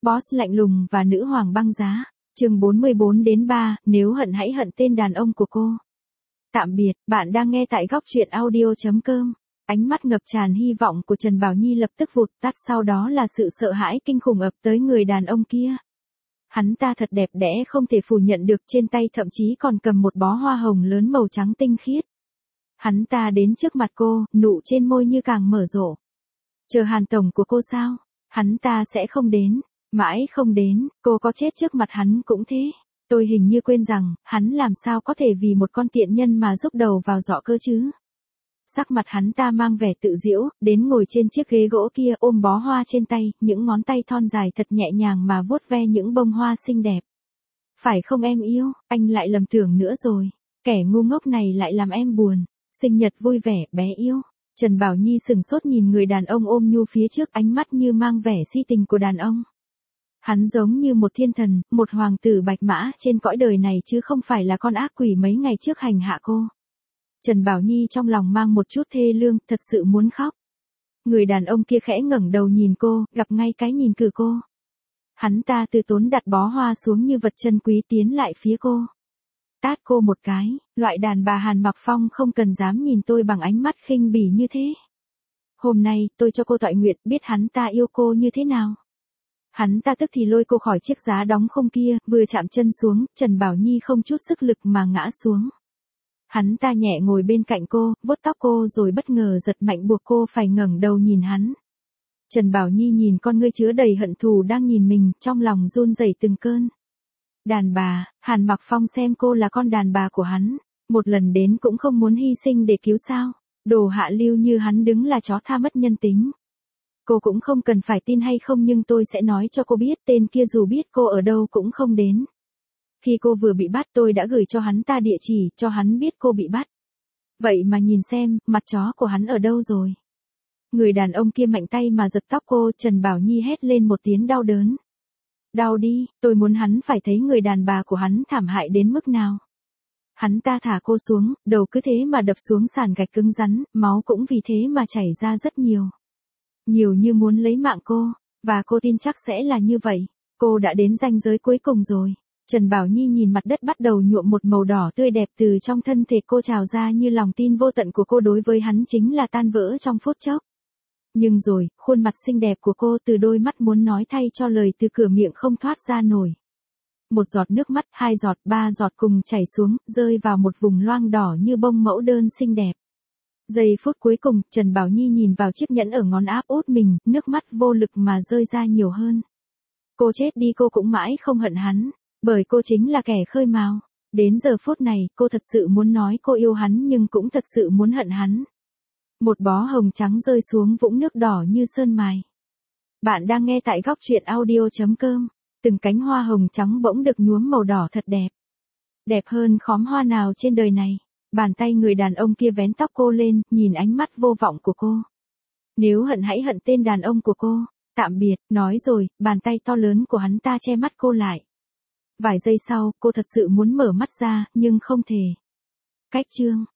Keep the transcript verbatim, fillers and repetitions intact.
Boss lạnh lùng và nữ hoàng băng giá. Chương bốn mươi bốn đến ba, nếu hận hãy hận tên đàn ông của cô. Tạm biệt, bạn đang nghe tại góc truyện audio chấm com. Ánh mắt ngập tràn hy vọng của Trần Bảo Nhi lập tức vụt tắt, sau đó là sự sợ hãi kinh khủng ập tới người đàn ông kia. Hắn ta thật đẹp đẽ không thể phủ nhận được, trên tay thậm chí còn cầm một bó hoa hồng lớn màu trắng tinh khiết. Hắn ta đến trước mặt cô, nụ trên môi như càng mở rộ. Chờ Hàn tổng của cô sao? Hắn ta sẽ không đến. Mãi không đến, cô có chết trước mặt hắn cũng thế. Tôi hình như quên rằng, hắn làm sao có thể vì một con tiện nhân mà rúc đầu vào giỏ cơ chứ. Sắc mặt hắn ta mang vẻ tự giễu, đến ngồi trên chiếc ghế gỗ kia ôm bó hoa trên tay, những ngón tay thon dài thật nhẹ nhàng mà vuốt ve những bông hoa xinh đẹp. Phải không em yêu, anh lại lầm tưởng nữa rồi. Kẻ ngu ngốc này lại làm em buồn. Sinh nhật vui vẻ, bé yêu. Trần Bảo Nhi sừng sốt nhìn người đàn ông ôm nhu phía trước, ánh mắt như mang vẻ si tình của đàn ông. Hắn giống như một thiên thần, một hoàng tử bạch mã trên cõi đời này chứ không phải là con ác quỷ mấy ngày trước hành hạ cô. Trần Bảo Nhi trong lòng mang một chút thê lương, thật sự muốn khóc. Người đàn ông kia khẽ ngẩng đầu nhìn cô, gặp ngay cái nhìn cử cô. Hắn ta từ tốn đặt bó hoa xuống như vật chân quý tiến lại phía cô. Tát cô một cái, loại đàn bà Hàn Mặc Phong không cần dám nhìn tôi bằng ánh mắt khinh bỉ như thế. Hôm nay, tôi cho cô toại nguyện biết hắn ta yêu cô như thế nào. Hắn ta tức thì lôi cô khỏi chiếc giá đóng không kia, vừa chạm chân xuống, Trần Bảo Nhi không chút sức lực mà ngã xuống. Hắn ta nhẹ ngồi bên cạnh cô, vuốt tóc cô rồi bất ngờ giật mạnh buộc cô phải ngẩng đầu nhìn hắn. Trần Bảo Nhi nhìn con ngươi chứa đầy hận thù đang nhìn mình, trong lòng run rẩy từng cơn. Đàn bà, Hàn Mặc Phong xem cô là con đàn bà của hắn, một lần đến cũng không muốn hy sinh để cứu sao. Đồ hạ lưu như hắn đứng là chó tha mất nhân tính. Cô cũng không cần phải tin hay không, nhưng tôi sẽ nói cho cô biết, tên kia dù biết cô ở đâu cũng không đến. Khi cô vừa bị bắt tôi đã gửi cho hắn ta địa chỉ, cho hắn biết cô bị bắt. Vậy mà nhìn xem, mặt chó của hắn ở đâu rồi. Người đàn ông kia mạnh tay mà giật tóc cô, Trần Bảo Nhi hét lên một tiếng đau đớn. Đau đi, tôi muốn hắn phải thấy người đàn bà của hắn thảm hại đến mức nào. Hắn ta thả cô xuống, đầu cứ thế mà đập xuống sàn gạch cứng rắn, máu cũng vì thế mà chảy ra rất nhiều. Nhiều như muốn lấy mạng cô, và cô tin chắc sẽ là như vậy. Cô đã đến ranh giới cuối cùng rồi. Trần Bảo Nhi nhìn mặt đất bắt đầu nhuộm một màu đỏ tươi đẹp từ trong thân thể cô trào ra, như lòng tin vô tận của cô đối với hắn chính là tan vỡ trong phút chốc. Nhưng rồi, khuôn mặt xinh đẹp của cô từ đôi mắt muốn nói thay cho lời từ cửa miệng không thoát ra nổi. Một giọt nước mắt, hai giọt, ba giọt cùng chảy xuống, rơi vào một vùng loang đỏ như bông mẫu đơn xinh đẹp. Giây phút cuối cùng, Trần Bảo Nhi nhìn vào chiếc nhẫn ở ngón áp út mình, nước mắt vô lực mà rơi ra nhiều hơn. Cô chết đi cô cũng mãi không hận hắn, bởi cô chính là kẻ khơi mào. Đến giờ phút này, cô thật sự muốn nói cô yêu hắn nhưng cũng thật sự muốn hận hắn. Một bó hồng trắng rơi xuống vũng nước đỏ như sơn mài. Bạn đang nghe tại góc truyện audio chấm com. Từng cánh hoa hồng trắng bỗng được nhuốm màu đỏ thật đẹp. Đẹp hơn khóm hoa nào trên đời này. Bàn tay người đàn ông kia vén tóc cô lên, nhìn ánh mắt vô vọng của cô. Nếu hận hãy hận tên đàn ông của cô. Tạm biệt, nói rồi, bàn tay to lớn của hắn ta che mắt cô lại. Vài giây sau, cô thật sự muốn mở mắt ra, nhưng không thể. Cách chương.